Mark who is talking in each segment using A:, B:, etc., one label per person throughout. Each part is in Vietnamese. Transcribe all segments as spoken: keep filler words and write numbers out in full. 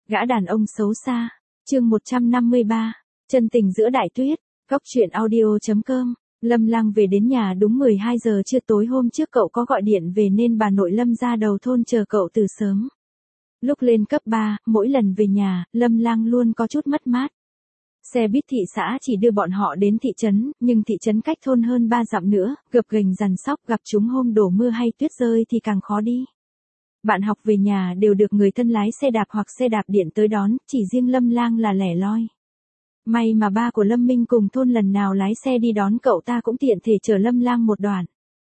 A: Gã đàn ông xấu xa. Chương một trăm năm mươi ba. Chân tình giữa đại tuyết. Góc truyện audio chấm com. Lâm Lang về đến nhà đúng mười hai giờ trưa tối hôm trước cậu có gọi điện về nên bà nội Lâm ra đầu thôn chờ cậu từ sớm. Lúc lên cấp ba, mỗi lần về nhà, Lâm Lang luôn có chút mất mát. Xe buýt thị xã chỉ đưa bọn họ đến thị trấn, nhưng thị trấn cách thôn hơn ba dặm nữa, gập ghềnh dằn sóc, gặp chúng hôm đổ mưa hay tuyết rơi thì càng khó đi. Bạn học về nhà đều được người thân lái xe đạp hoặc xe đạp điện tới đón, chỉ riêng Lâm Lang là lẻ loi. May mà ba của Lâm Minh cùng thôn lần nào lái xe đi đón cậu ta cũng tiện thể chở Lâm Lang một đoạn.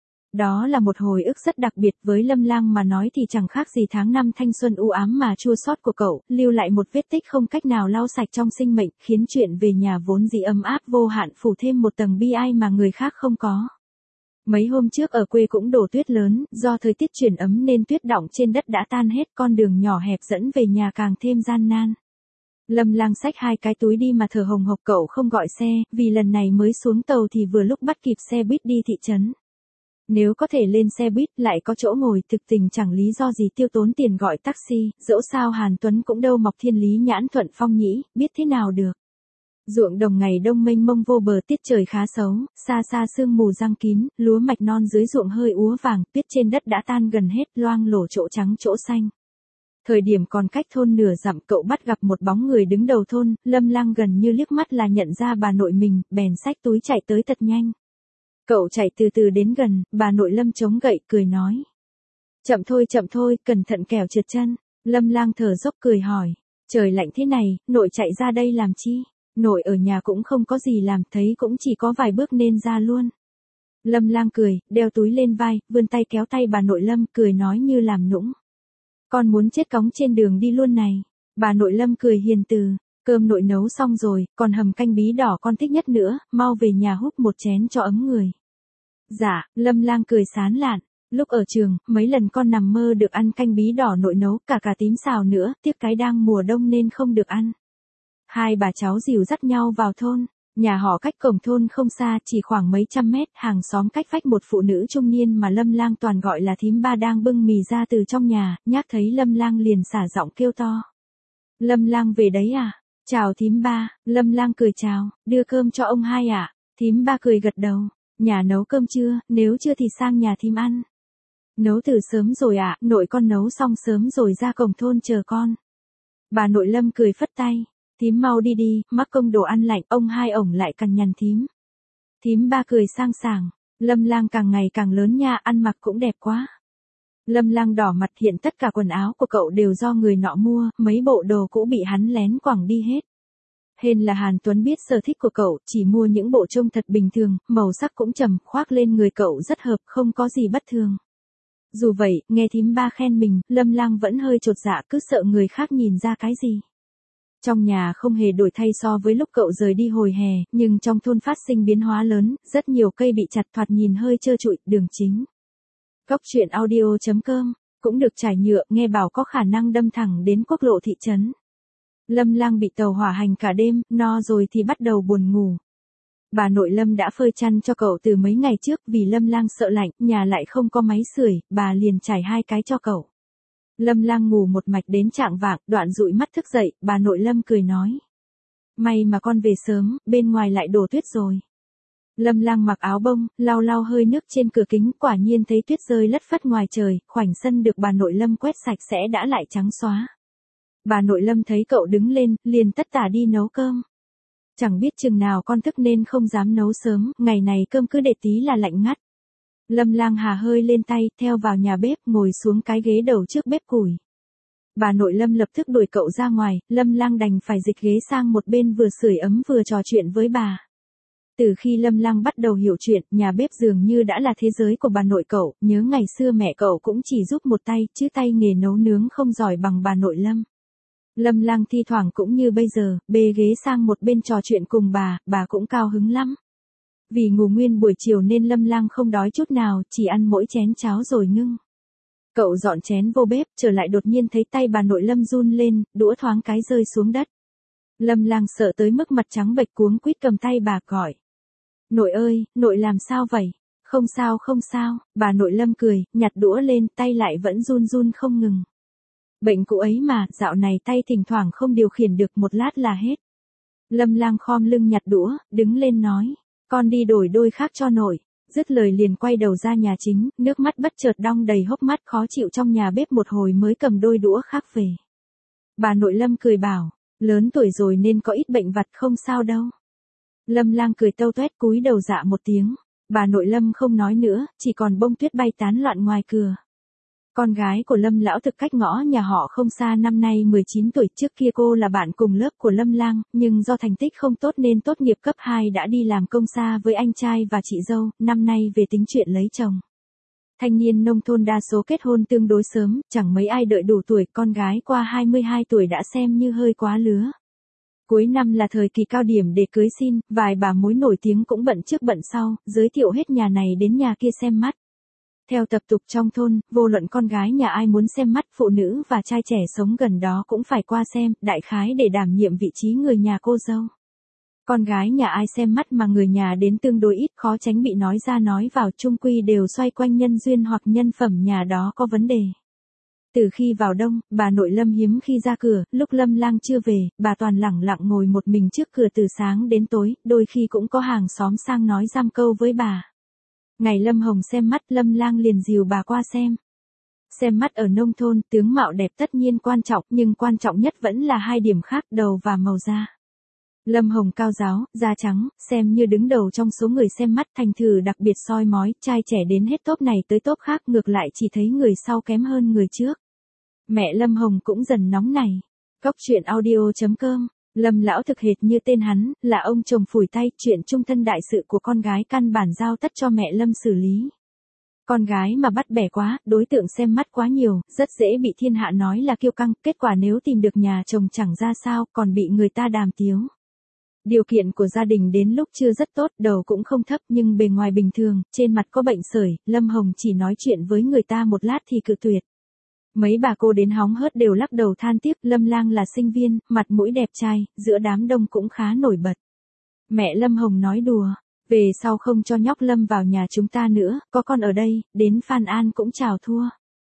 A: Đó là một hồi ức rất đặc biệt với Lâm Lang mà nói thì chẳng khác gì tháng năm thanh xuân u ám mà chua xót của cậu, lưu lại một vết tích không cách nào lau sạch trong sinh mệnh, khiến chuyện về nhà vốn dĩ ấm áp vô hạn phủ thêm một tầng bi ai mà người khác không có. Mấy hôm trước ở quê cũng đổ tuyết lớn, do thời tiết chuyển ấm nên tuyết đọng trên đất đã tan hết, con đường nhỏ hẹp dẫn về nhà càng thêm gian nan. Lâm Lang xách hai cái túi đi mà thở hồng hộc, cậu không gọi xe, vì lần này mới xuống tàu thì vừa lúc bắt kịp xe buýt đi thị trấn. Nếu có thể lên xe buýt lại có chỗ ngồi, thực tình chẳng lý do gì tiêu tốn tiền gọi taxi, dẫu sao Hàn Tuấn cũng đâu mọc thiên lý nhãn thuận phong nhĩ, biết thế nào được. Ruộng đồng ngày đông mênh mông vô bờ, tiết trời khá xấu, xa xa sương mù giăng kín, lúa mạch non dưới ruộng hơi úa vàng, tuyết trên đất đã tan gần hết, loang lổ chỗ trắng chỗ xanh. Thời điểm còn cách thôn nửa dặm, cậu bắt gặp một bóng người đứng đầu thôn, Lâm Lang gần như liếc mắt là nhận ra bà nội mình, bèn xách túi chạy tới thật nhanh. Cậu chạy từ từ đến gần, bà nội Lâm chống gậy cười nói: "Chậm thôi chậm thôi, cẩn thận kẻo trượt chân." Lâm Lang thở dốc cười hỏi: "Trời lạnh thế này, nội chạy ra đây làm chi?" "Nội ở nhà cũng không có gì làm, thấy cũng chỉ có vài bước nên ra luôn." Lâm Lang cười, đeo túi lên vai, vươn tay kéo tay bà nội Lâm, cười nói như làm nũng: "Con muốn chết cóng trên đường đi luôn này." Bà nội Lâm cười hiền từ: "Cơm nội nấu xong rồi, còn hầm canh bí đỏ con thích nhất nữa, mau về nhà húp một chén cho ấm người." "Dạ." Lâm Lang cười sán lạn. "Lúc ở trường, mấy lần con nằm mơ được ăn canh bí đỏ nội nấu, cả cà tím xào nữa, tiếc cái đang mùa đông nên không được ăn." Hai bà cháu dìu dắt nhau vào thôn. Nhà họ cách cổng thôn không xa, chỉ khoảng mấy trăm mét, hàng xóm cách vách một phụ nữ trung niên mà Lâm Lang toàn gọi là thím ba đang bưng mì ra từ trong nhà, nhác thấy Lâm Lang liền xả giọng kêu to: "Lâm Lang về đấy à? Chào thím ba." Lâm Lang cười chào: "Đưa cơm cho ông hai ạ." Thím ba cười gật đầu: "Nhà nấu cơm chưa, nếu chưa thì sang nhà thím ăn." "Nấu từ sớm rồi ạ, nội con nấu xong sớm rồi ra cổng thôn chờ con." Bà nội Lâm cười phất tay: "Thím mau đi đi, mắc công đồ ăn lạnh." Ông hai ổng lại cằn nhằn thím. Thím ba cười sang sảng: "Lâm Lang càng ngày càng lớn nha, ăn mặc cũng đẹp quá." Lâm Lang đỏ mặt, hiện tất cả quần áo của cậu đều do người nọ mua, mấy bộ đồ cũ bị hắn lén quẳng đi hết. Hên là Hàn Tuấn biết sở thích của cậu, chỉ mua những bộ trông thật bình thường, màu sắc cũng trầm, khoác lên người cậu rất hợp, không có gì bất thường. Dù vậy, nghe thím ba khen mình, Lâm Lang vẫn hơi chột dạ, cứ sợ người khác nhìn ra cái gì. Trong nhà không hề đổi thay so với lúc cậu rời đi hồi hè, nhưng trong thôn phát sinh biến hóa lớn, rất nhiều cây bị chặt, thoạt nhìn hơi trơ trụi, đường chính. Góc truyện audio chấm com, cũng được trải nhựa, nghe bảo có khả năng đâm thẳng đến quốc lộ thị trấn. Lâm Lang bị tàu hỏa hành cả đêm, no rồi thì bắt đầu buồn ngủ. Bà nội Lâm đã phơi chăn cho cậu từ mấy ngày trước, vì Lâm Lang sợ lạnh, nhà lại không có máy sưởi, bà liền trải hai cái cho cậu. Lâm Lang ngủ một mạch đến chạng vạng, đoạn dụi mắt thức dậy, bà nội Lâm cười nói: "May mà con về sớm, bên ngoài lại đổ tuyết rồi." Lâm Lang mặc áo bông, lau lau hơi nước trên cửa kính, quả nhiên thấy tuyết rơi lất phất ngoài trời, khoảnh sân được bà nội Lâm quét sạch sẽ đã lại trắng xóa. Bà nội Lâm thấy cậu đứng lên, liền tất tả đi nấu cơm. Chẳng biết chừng nào con thức nên không dám nấu sớm, ngày này cơm cứ để tí là lạnh ngắt. Lâm Lang hà hơi lên tay, theo vào nhà bếp, ngồi xuống cái ghế đầu trước bếp củi. Bà nội Lâm lập tức đuổi cậu ra ngoài, Lâm Lang đành phải dịch ghế sang một bên, vừa sưởi ấm vừa trò chuyện với bà. Từ khi Lâm Lang bắt đầu hiểu chuyện, nhà bếp dường như đã là thế giới của bà nội cậu, nhớ ngày xưa mẹ cậu cũng chỉ giúp một tay, chứ tay nghề nấu nướng không giỏi bằng bà nội Lâm. Lâm Lang thi thoảng cũng như bây giờ, bê ghế sang một bên trò chuyện cùng bà, bà cũng cao hứng lắm. Vì ngủ nguyên buổi chiều nên Lâm Lang không đói chút nào, chỉ ăn mỗi chén cháo rồi ngưng. Cậu dọn chén vô bếp, trở lại đột nhiên thấy tay bà nội Lâm run lên, đũa thoáng cái rơi xuống đất. Lâm Lang sợ tới mức mặt trắng bệch, cuống quýt cầm tay bà gọi: "Nội ơi, nội làm sao vậy?" "Không sao không sao." Bà nội Lâm cười, nhặt đũa lên, tay lại vẫn run run không ngừng. Bệnh cũ ấy mà, dạo này tay thỉnh thoảng không điều khiển được, một lát là hết. Lâm Lang khom lưng nhặt đũa, đứng lên nói, con đi đổi đôi khác cho nội. Dứt lời liền quay đầu ra nhà chính, nước mắt bất chợt đong đầy hốc mắt, khó chịu trong nhà bếp một hồi mới cầm đôi đũa khác về. Bà nội Lâm cười bảo, lớn tuổi rồi nên có ít bệnh vặt, không sao đâu. Lâm Lang cười tâu toét cúi đầu dạ một tiếng. Bà nội Lâm không nói nữa, chỉ còn bông tuyết bay tán loạn ngoài cửa. Con gái của Lâm lão thực cách ngõ nhà họ không xa, năm nay mười chín tuổi, trước kia cô là bạn cùng lớp của Lâm Lang, nhưng do thành tích không tốt nên tốt nghiệp cấp hai đã đi làm công xa với anh trai và chị dâu, năm nay về tính chuyện lấy chồng. Thanh niên nông thôn đa số kết hôn tương đối sớm, chẳng mấy ai đợi đủ tuổi, con gái qua hai mươi hai tuổi đã xem như hơi quá lứa. Cuối năm là thời kỳ cao điểm để cưới xin, vài bà mối nổi tiếng cũng bận trước bận sau, giới thiệu hết nhà này đến nhà kia xem mắt. Theo tập tục trong thôn, vô luận con gái nhà ai muốn xem mắt, phụ nữ và trai trẻ sống gần đó cũng phải qua xem, đại khái để đảm nhiệm vị trí người nhà cô dâu. Con gái nhà ai xem mắt mà người nhà đến tương đối ít, khó tránh bị nói ra nói vào, chung quy đều xoay quanh nhân duyên hoặc nhân phẩm nhà đó có vấn đề. Từ khi vào đông, bà nội Lâm hiếm khi ra cửa, lúc Lâm Lang chưa về, bà toàn lẳng lặng ngồi một mình trước cửa từ sáng đến tối, đôi khi cũng có hàng xóm sang nói giam câu với bà. Ngày Lâm Hồng xem mắt, Lâm Lang liền dìu bà qua xem. Xem mắt ở nông thôn, tướng mạo đẹp tất nhiên quan trọng, nhưng quan trọng nhất vẫn là hai điểm khác, đầu và màu da. Lâm Hồng cao ráo, da trắng, xem như đứng đầu trong số người xem mắt, thành thử đặc biệt soi mói, trai trẻ đến hết tốp này tới tốp khác, ngược lại chỉ thấy người sau kém hơn người trước. Mẹ Lâm Hồng cũng dần nóng này. Góc truyện audio chấm com. Lâm lão thực hệt như tên hắn, là ông chồng phủi tay, chuyện chung thân đại sự của con gái căn bản giao tất cho mẹ Lâm xử lý. Con gái mà bắt bẻ quá, đối tượng xem mắt quá nhiều, rất dễ bị thiên hạ nói là kiêu căng, kết quả nếu tìm được nhà chồng chẳng ra sao, còn bị người ta đàm tiếu. Điều kiện của gia đình đến lúc chưa rất tốt, đầu cũng không thấp nhưng bề ngoài bình thường, trên mặt có bệnh sởi, Lâm Hồng chỉ nói chuyện với người ta một lát thì cự tuyệt. Mấy bà cô đến hóng hớt đều lắc đầu than tiếc, Lâm Lang là sinh viên, mặt mũi đẹp trai, giữa đám đông cũng khá nổi bật. Mẹ Lâm Hồng nói đùa, về sau không cho nhóc Lâm vào nhà chúng ta nữa, có con ở đây, đến Phan An cũng chào thua.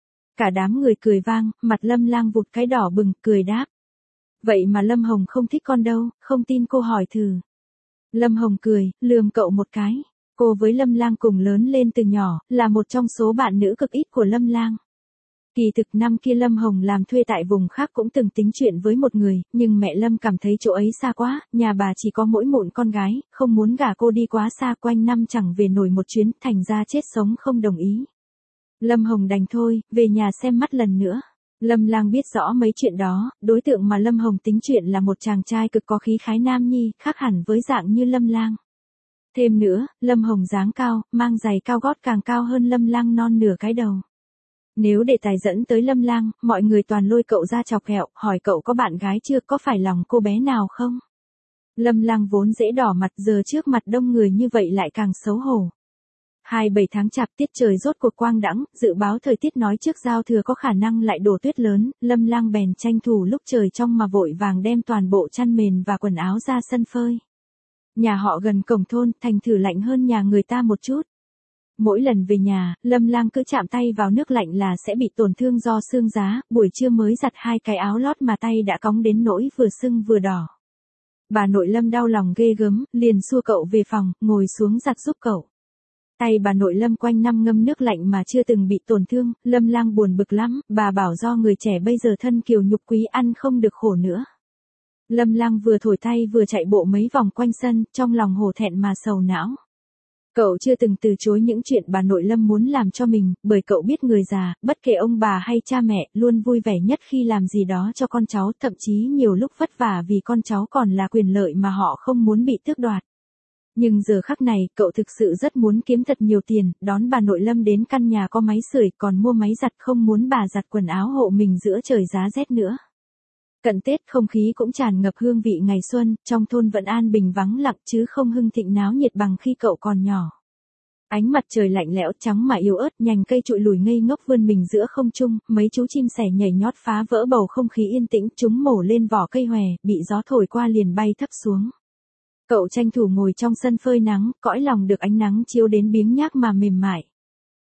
A: Cả đám người cười vang, mặt Lâm Lang vụt cái đỏ bừng, cười đáp. Vậy mà Lâm Hồng không thích con đâu, không tin cô hỏi thử. Lâm Hồng cười, lườm cậu một cái. Cô với Lâm Lang cùng lớn lên từ nhỏ, là một trong số bạn nữ cực ít của Lâm Lang. Kỳ thực năm kia Lâm Hồng làm thuê tại vùng khác cũng từng tính chuyện với một người, nhưng mẹ Lâm cảm thấy chỗ ấy xa quá, nhà bà chỉ có mỗi mụn con gái, không muốn gả cô đi quá xa, quanh năm chẳng về nổi một chuyến, thành ra chết sống không đồng ý. Lâm Hồng đành thôi, về nhà xem mắt lần nữa. Lâm Lang biết rõ mấy chuyện đó, đối tượng mà Lâm Hồng tính chuyện là một chàng trai cực có khí khái nam nhi, khác hẳn với dạng như Lâm Lang. Thêm nữa, Lâm Hồng dáng cao, mang giày cao gót càng cao hơn Lâm Lang non nửa cái đầu. Nếu để tài dẫn tới Lâm Lang, mọi người toàn lôi cậu ra chọc ghẹo, hỏi cậu có bạn gái chưa, có phải lòng cô bé nào không? Lâm Lang vốn dễ đỏ mặt, giờ trước mặt đông người như vậy lại càng xấu hổ. hai mươi bảy tháng chạp, tiết trời rốt cuộc quang đãng, dự báo thời tiết nói trước giao thừa có khả năng lại đổ tuyết lớn, Lâm Lang bèn tranh thủ lúc trời trong mà vội vàng đem toàn bộ chăn mền và quần áo ra sân phơi. Nhà họ gần cổng thôn, thành thử lạnh hơn nhà người ta một chút. Mỗi lần về nhà, Lâm Lang cứ chạm tay vào nước lạnh là sẽ bị tổn thương do sương giá, buổi trưa mới giặt hai cái áo lót mà tay đã cóng đến nỗi vừa sưng vừa đỏ. Bà nội Lâm đau lòng ghê gớm, liền xua cậu về phòng, ngồi xuống giặt giúp cậu. Tay bà nội Lâm quanh năm ngâm nước lạnh mà chưa từng bị tổn thương, Lâm Lang buồn bực lắm, bà bảo do người trẻ bây giờ thân kiều nhục quý, ăn không được khổ nữa. Lâm Lang vừa thổi tay vừa chạy bộ mấy vòng quanh sân, trong lòng hổ thẹn mà sầu não. Cậu chưa từng từ chối những chuyện bà nội Lâm muốn làm cho mình, bởi cậu biết người già, bất kể ông bà hay cha mẹ, luôn vui vẻ nhất khi làm gì đó cho con cháu, thậm chí nhiều lúc vất vả vì con cháu còn là quyền lợi mà họ không muốn bị tước đoạt. Nhưng giờ khắc này, cậu thực sự rất muốn kiếm thật nhiều tiền, đón bà nội Lâm đến căn nhà có máy sưởi, còn mua máy giặt, không muốn bà giặt quần áo hộ mình giữa trời giá rét nữa. Cận Tết không khí cũng tràn ngập hương vị ngày xuân, trong thôn vẫn an bình vắng lặng chứ không hưng thịnh náo nhiệt bằng khi cậu còn nhỏ. Ánh mặt trời lạnh lẽo trắng mà yếu ớt, nhành cây trụi lùi ngây ngốc vươn mình giữa không trung, mấy chú chim sẻ nhảy nhót phá vỡ bầu không khí yên tĩnh, chúng mổ lên vỏ cây hòe, bị gió thổi qua liền bay thấp xuống. Cậu tranh thủ ngồi trong sân phơi nắng, cõi lòng được ánh nắng chiếu đến biếng nhác mà mềm mại.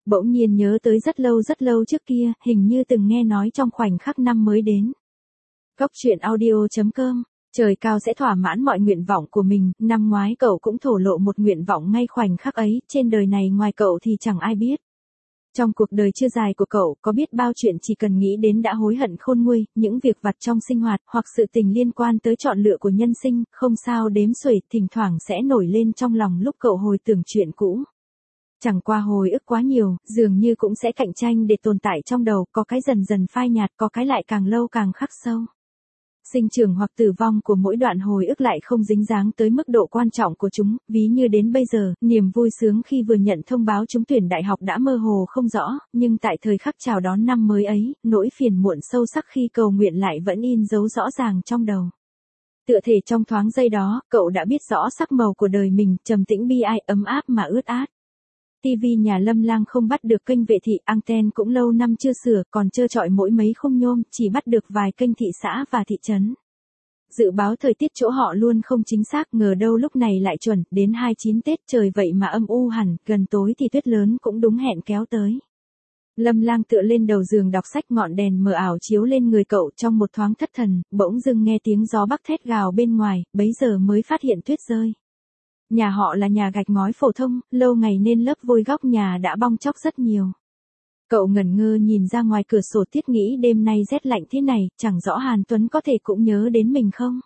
A: Bỗng nhiên nhớ tới rất lâu rất lâu trước kia, hình như từng nghe nói trong khoảnh khắc năm mới đến. Góc truyện audio.com, trời cao sẽ thỏa mãn mọi nguyện vọng của mình, năm ngoái cậu cũng thổ lộ một nguyện vọng ngay khoảnh khắc ấy, trên đời này ngoài cậu thì chẳng ai biết. Trong cuộc đời chưa dài của cậu, có biết bao chuyện chỉ cần nghĩ đến đã hối hận khôn nguôi, những việc vặt trong sinh hoạt, hoặc sự tình liên quan tới chọn lựa của nhân sinh, không sao đếm xuể, thỉnh thoảng sẽ nổi lên trong lòng lúc cậu hồi tưởng chuyện cũ. Chẳng qua hồi ức quá nhiều, dường như cũng sẽ cạnh tranh để tồn tại trong đầu, có cái dần dần phai nhạt, có cái lại càng lâu càng khắc sâu. Sinh trưởng hoặc tử vong của mỗi đoạn hồi ức lại không dính dáng tới mức độ quan trọng của chúng, ví như đến bây giờ, niềm vui sướng khi vừa nhận thông báo trúng tuyển đại học đã mơ hồ không rõ, nhưng tại thời khắc chào đón năm mới ấy, nỗi phiền muộn sâu sắc khi cầu nguyện lại vẫn in dấu rõ ràng trong đầu. Tựa thể trong thoáng giây đó, cậu đã biết rõ sắc màu của đời mình, trầm tĩnh bi ai, ấm áp mà ướt át. ti vi nhà Lâm Lang không bắt được kênh vệ thị, anten cũng lâu năm chưa sửa, còn trơ trọi mỗi mấy khung nhôm, chỉ bắt được vài kênh thị xã và thị trấn. Dự báo thời tiết chỗ họ luôn không chính xác, ngờ đâu lúc này lại chuẩn, đến hai mươi chín Tết trời vậy mà âm u hẳn, gần tối thì tuyết lớn cũng đúng hẹn kéo tới. Lâm Lang tựa lên đầu giường đọc sách, ngọn đèn mờ ảo chiếu lên người cậu, trong một thoáng thất thần, bỗng dưng nghe tiếng gió bắc thét gào bên ngoài, bấy giờ mới phát hiện tuyết rơi. Nhà họ là nhà gạch ngói phổ thông, lâu ngày nên lớp vôi góc nhà đã bong tróc rất nhiều. Cậu ngẩn ngơ nhìn ra ngoài cửa sổ, thiết nghĩ đêm nay rét lạnh thế này, chẳng rõ Hàn Tuấn có thể cũng nhớ đến mình không?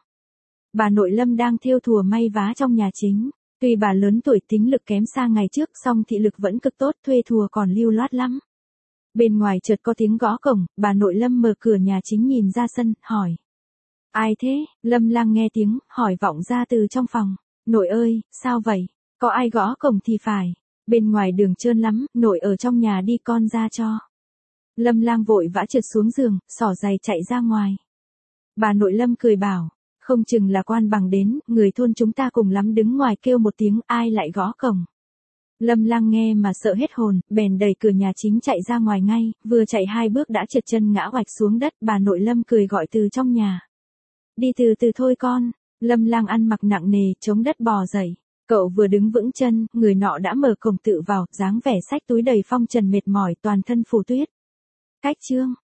A: Bà nội Lâm đang thêu thùa may vá trong nhà chính. Tuy bà lớn tuổi, tính lực kém xa ngày trước, song thị lực vẫn cực tốt, thuê thùa còn lưu loát lắm. Bên ngoài chợt có tiếng gõ cổng, bà nội Lâm mở cửa nhà chính nhìn ra sân, hỏi. Ai thế? Lâm Lang nghe tiếng, hỏi vọng ra từ trong phòng. Nội ơi, sao vậy? Có ai gõ cổng thì phải. Bên ngoài đường trơn lắm, nội ở trong nhà đi, con ra cho. Lâm Lang vội vã trượt xuống giường, xỏ giày chạy ra ngoài. Bà nội Lâm cười bảo, không chừng là quan bằng đến, người thôn chúng ta cùng lắm đứng ngoài kêu một tiếng, ai lại gõ cổng. Lâm Lang nghe mà sợ hết hồn, bèn đẩy cửa nhà chính chạy ra ngoài ngay, vừa chạy hai bước đã trượt chân ngã oạch xuống đất, bà nội Lâm cười gọi từ trong nhà. Đi từ từ thôi con. Lâm Lang ăn mặc nặng nề, chống đất bò dậy. Cậu vừa đứng vững chân, người nọ đã mở cổng tự vào, dáng vẻ xách túi đầy phong trần mệt mỏi, toàn thân phủ tuyết. Cách chương.